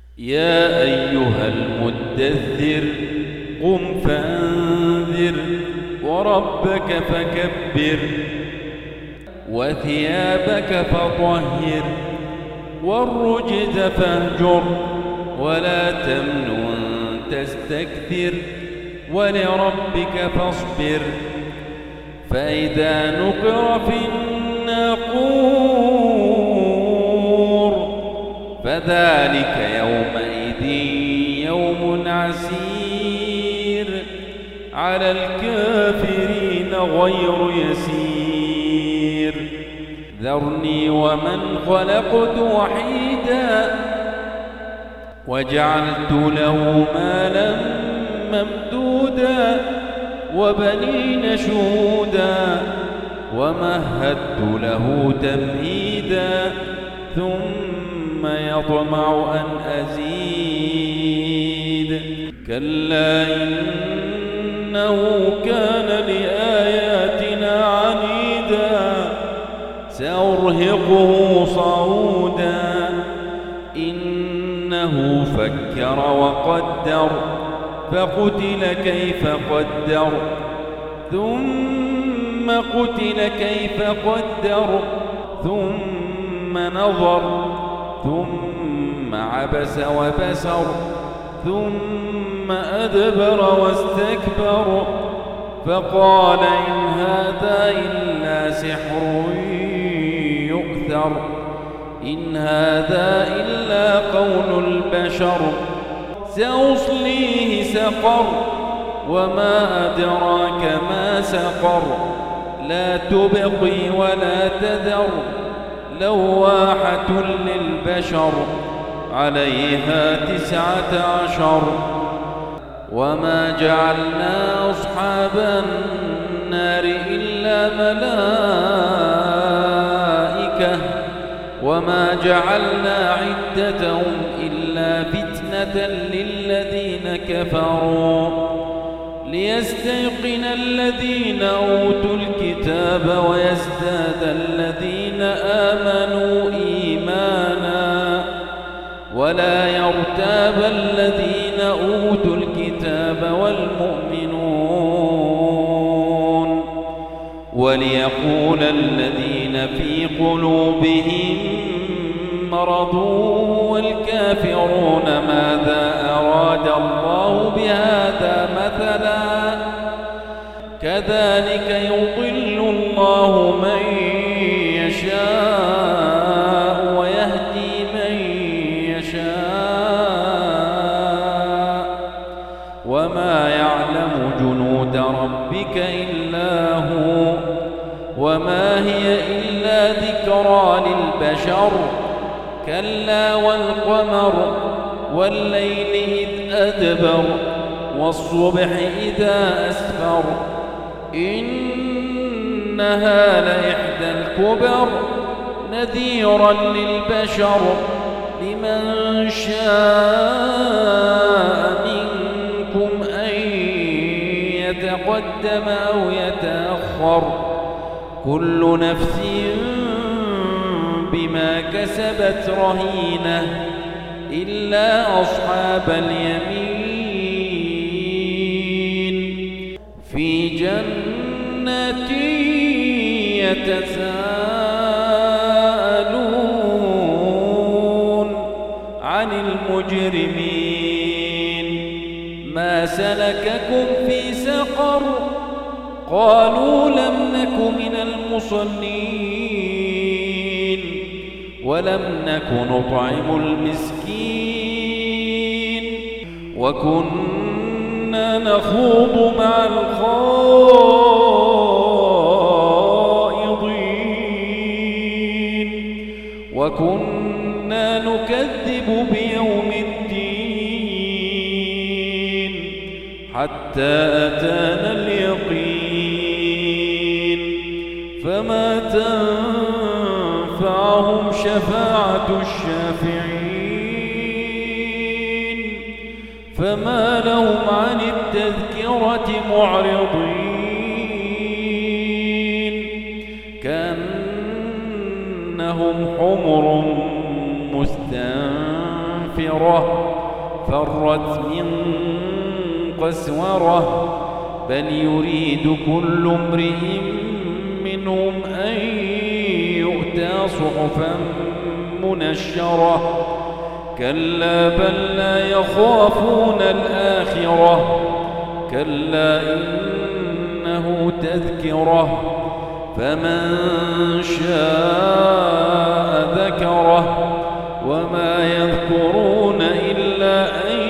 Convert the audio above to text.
يا أيها المدثر قم فأنذر وربك فكبر وثيابك فطهر والرجز فاهجر ولا تمنن تستكثر ولربك فاصبر فإذا نقر في الناقور فذلك يومئذ يوم عسير على الكافرين غير يسير ذرني ومن خلقت وحيدا وجعلت له مالا ممدودا وبنين شهودا ومهدت له تمهيدا ثم يطمع أن أزيد كلا إنه كان لآياتنا عنيدا سأرهقه صعودا إنه فكر وقدر فقتل كيف قدر ثم قتل كيف قدر ثم نظر ثم عبس وبسر ثم أدبر واستكبر فقال إن هذا إلا سحر يؤثر إن هذا إلا قول البشر سأصليه سقر وما أدراك ما سقر لا تبقي ولا تذر لواحة للبشر عليها 19 وما جعلنا أصحاب النار إلا ملائكة وما جعلنا عدتهم إلا فتنة للذين كفروا ليستيقن الذين أوتوا الكتاب ويزداد الذين آمنوا إيمانا ولا يرتاب الذين أوتوا الكتاب والمؤمنون وليقول الذين في قلوبهم مرض والكافرون ماذا أراد الله بهذا مثلا كذلك يضل الله من يشاء ويهدي من يشاء وما يعلم جنود ربك إلا هو وما هي إلا ذكرى للبشر كلا والقمر والليل إذ أدبر والصبح إذا أسفر إنها لإحدى الكبر نذيرا للبشر لمن شاء منكم أن يتقدم أو يتأخر كل نفس بما كسبت رهينة إلا أصحاب اليمين في جنات يتساءلون عن المجرمين ما سلككم في سقر قالوا لم نك من المصلين ولم نك نطعم المسكين وكنا نخوض مع الخائضين وكنا نكذب بيوم الدين حتى أتانا اليقين فما تنفعهم شفاعة الشافعين فما لهم عن التذكرة معرضين كأنهم حمر مستنفرة مدبرة فرت من قسورة بل يريد كل امرئ منهم أن يؤتى صحفا منشرة كلا بل لا يخافون الآخرة كلا إنه تذكرة فمن شاء ذكره وما يذكرون إلا أن